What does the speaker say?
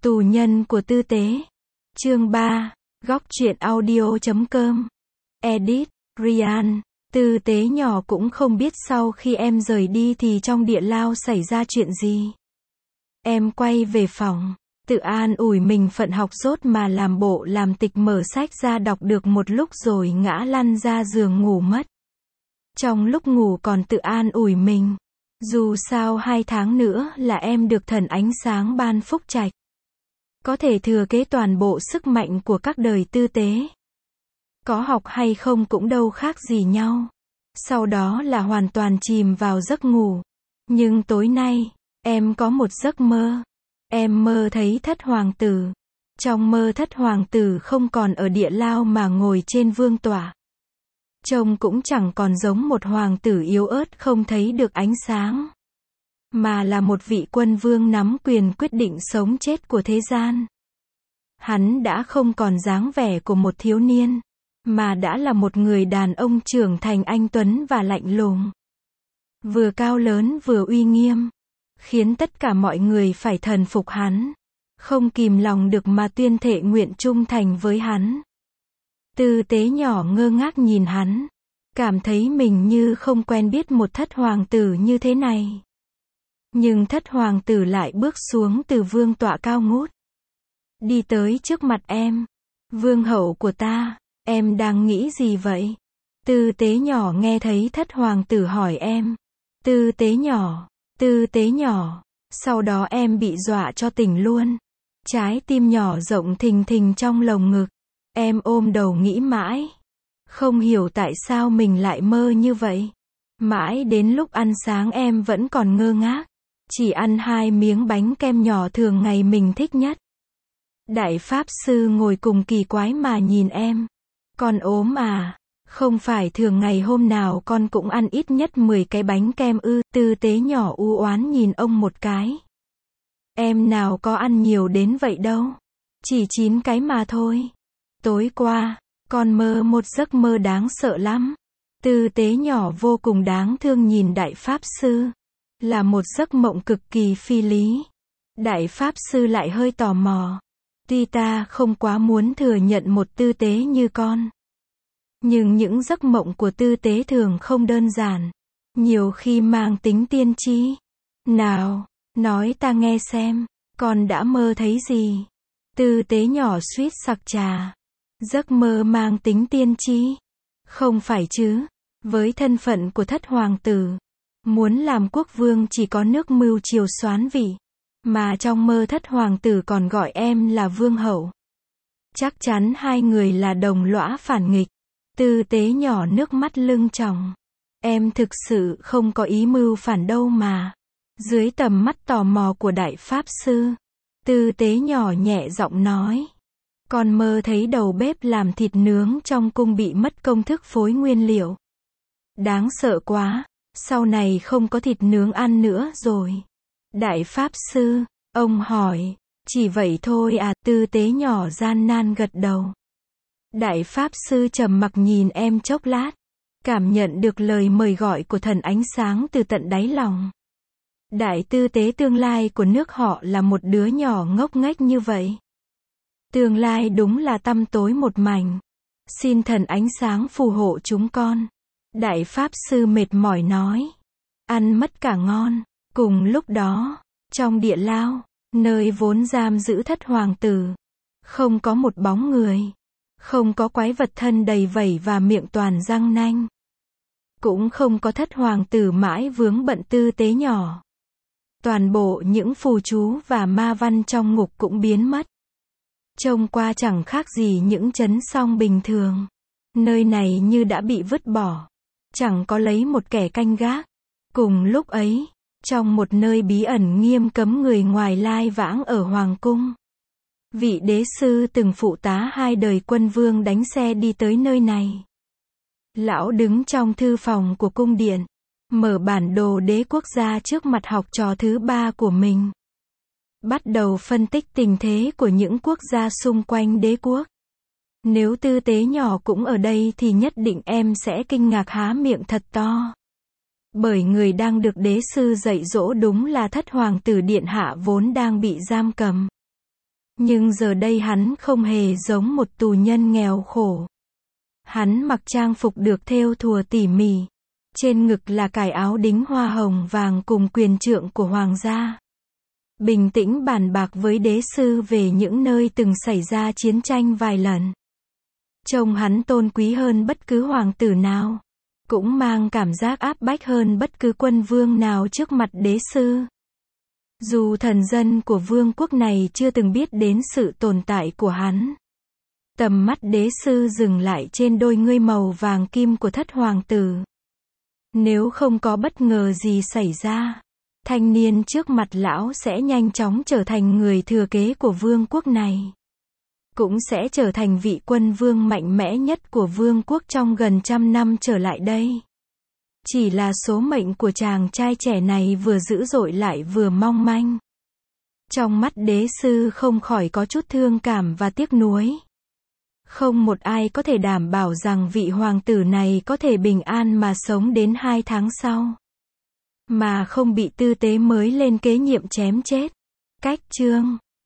Tù nhân của tư tế. Chương 3. Góc truyện audio.com. Edit, Ryan. Tư tế nhỏ cũng không biết sau khi em rời đi thì trong địa lao xảy ra chuyện gì. Em quay về phòng, tự an ủi mình phận học dốt mà làm bộ làm tịch mở sách ra đọc được một lúc rồi ngã lăn ra giường ngủ mất. Trong lúc ngủ còn tự an ủi mình, dù sao 2 tháng nữa là em được thần ánh sáng ban phúc trạch, có thể thừa kế toàn bộ sức mạnh của các đời tư tế. Có học hay không cũng đâu khác gì nhau. Sau đó là hoàn toàn chìm vào giấc ngủ. Nhưng tối nay, em có một giấc mơ. Em mơ thấy Thất Hoàng tử. Trong mơ Thất Hoàng tử không còn ở địa lao mà ngồi trên vương tọa. Trông cũng chẳng còn giống một hoàng tử yếu ớt không thấy được ánh sáng, mà là một vị quân vương nắm quyền quyết định sống chết của thế gian. Hắn đã không còn dáng vẻ của một thiếu niên, mà đã là một người đàn ông trưởng thành anh tuấn và lạnh lùng. Vừa cao lớn vừa uy nghiêm, khiến tất cả mọi người phải thần phục hắn, không kìm lòng được mà tuyên thệ nguyện trung thành với hắn. Tư tế nhỏ ngơ ngác nhìn hắn, cảm thấy mình như không quen biết một thất hoàng tử như thế này. Nhưng thất hoàng tử lại bước xuống từ vương tọa cao ngút, đi tới trước mặt em. Vương hậu của ta, em đang nghĩ gì vậy? Tư tế nhỏ nghe thấy thất hoàng tử hỏi em. Tư tế nhỏ, sau đó em bị dọa cho tỉnh luôn. Trái tim nhỏ rộng thình thình trong lồng ngực. Em ôm đầu nghĩ mãi, không hiểu tại sao mình lại mơ như vậy. Mãi đến lúc ăn sáng em vẫn còn ngơ ngác, chỉ ăn 2 miếng bánh kem nhỏ thường ngày mình thích nhất. Đại pháp sư ngồi cùng kỳ quái mà nhìn em. Con ốm à? Không phải thường ngày hôm nào con cũng ăn ít nhất 10 cái bánh kem ư? Tư tế nhỏ u oán nhìn ông một cái. Em nào có ăn nhiều đến vậy đâu. Chỉ 9 cái mà thôi. Tối qua, con mơ một giấc mơ đáng sợ lắm. Tư tế nhỏ vô cùng đáng thương nhìn đại pháp sư. Là một giấc mộng cực kỳ phi lý. Đại pháp sư lại hơi tò mò. Tuy ta không quá muốn thừa nhận một tư tế như con, nhưng những giấc mộng của tư tế thường không đơn giản, nhiều khi mang tính tiên tri. Nào, nói ta nghe xem, con đã mơ thấy gì? Tư tế nhỏ suýt sặc trà. Giấc mơ mang tính tiên tri? Không phải chứ, với thân phận của thất hoàng tử, muốn làm quốc vương chỉ có nước mưu triều soán vị. Mà trong mơ thất hoàng tử còn gọi em là vương hậu. Chắc chắn hai người là đồng lõa phản nghịch. Tư tế nhỏ nước mắt lưng tròng. Em thực sự không có ý mưu phản đâu mà. Dưới tầm mắt tò mò của đại pháp sư, tư tế nhỏ nhẹ giọng nói. Con mơ thấy đầu bếp làm thịt nướng trong cung bị mất công thức phối nguyên liệu. Đáng sợ quá, sau này không có thịt nướng ăn nữa rồi. Đại pháp sư, ông hỏi, chỉ vậy thôi à? Tư tế nhỏ gian nan gật đầu. Đại pháp sư trầm mặc nhìn em chốc lát, cảm nhận được lời mời gọi của thần ánh sáng từ tận đáy lòng. Đại tư tế tương lai của nước họ là một đứa nhỏ ngốc nghếch như vậy. Tương lai đúng là tăm tối một mảnh. Xin thần ánh sáng phù hộ chúng con. Đại pháp sư mệt mỏi nói. Ăn mất cả ngon. Cùng lúc đó, trong địa lao, nơi vốn giam giữ thất hoàng tử, không có một bóng người, không có quái vật thân đầy vảy và miệng toàn răng nanh, cũng không có thất hoàng tử mãi vướng bận tư tế nhỏ. Toàn bộ những phù chú và ma văn trong ngục cũng biến mất. Trông qua chẳng khác gì những trấn song bình thường. Nơi này như đã bị vứt bỏ, chẳng có lấy một kẻ canh gác. Cùng lúc ấy, trong một nơi bí ẩn nghiêm cấm người ngoài lai vãng ở hoàng cung, vị đế sư từng phụ tá 2 đời quân vương đánh xe đi tới nơi này. Lão đứng trong thư phòng của cung điện, mở bản đồ đế quốc ra trước mặt học trò thứ 3 của mình. Bắt đầu phân tích tình thế của những quốc gia xung quanh đế quốc. Nếu tư tế nhỏ cũng ở đây thì nhất định em sẽ kinh ngạc há miệng thật to. Bởi người đang được đế sư dạy dỗ đúng là thất hoàng tử điện hạ vốn đang bị giam cầm. Nhưng giờ đây hắn không hề giống một tù nhân nghèo khổ. Hắn mặc trang phục được thêu thùa tỉ mỉ. Trên ngực là cài áo đính hoa hồng vàng cùng quyền trượng của hoàng gia. Bình tĩnh bàn bạc với đế sư về những nơi từng xảy ra chiến tranh vài lần. Trông hắn tôn quý hơn bất cứ hoàng tử nào. Cũng mang cảm giác áp bách hơn bất cứ quân vương nào trước mặt đế sư. Dù thần dân của vương quốc này chưa từng biết đến sự tồn tại của hắn. Tầm mắt đế sư dừng lại trên đôi ngươi màu vàng kim của thất hoàng tử. Nếu không có bất ngờ gì xảy ra, thanh niên trước mặt lão sẽ nhanh chóng trở thành người thừa kế của vương quốc này. Cũng sẽ trở thành vị quân vương mạnh mẽ nhất của vương quốc trong gần 100 năm trở lại đây. Chỉ là số mệnh của chàng trai trẻ này vừa dữ dội lại vừa mong manh. Trong mắt đế sư không khỏi có chút thương cảm và tiếc nuối. Không một ai có thể đảm bảo rằng vị hoàng tử này có thể bình an mà sống đến 2 tháng sau. Mà không bị tư tế mới lên kế nhiệm chém chết. Cách chương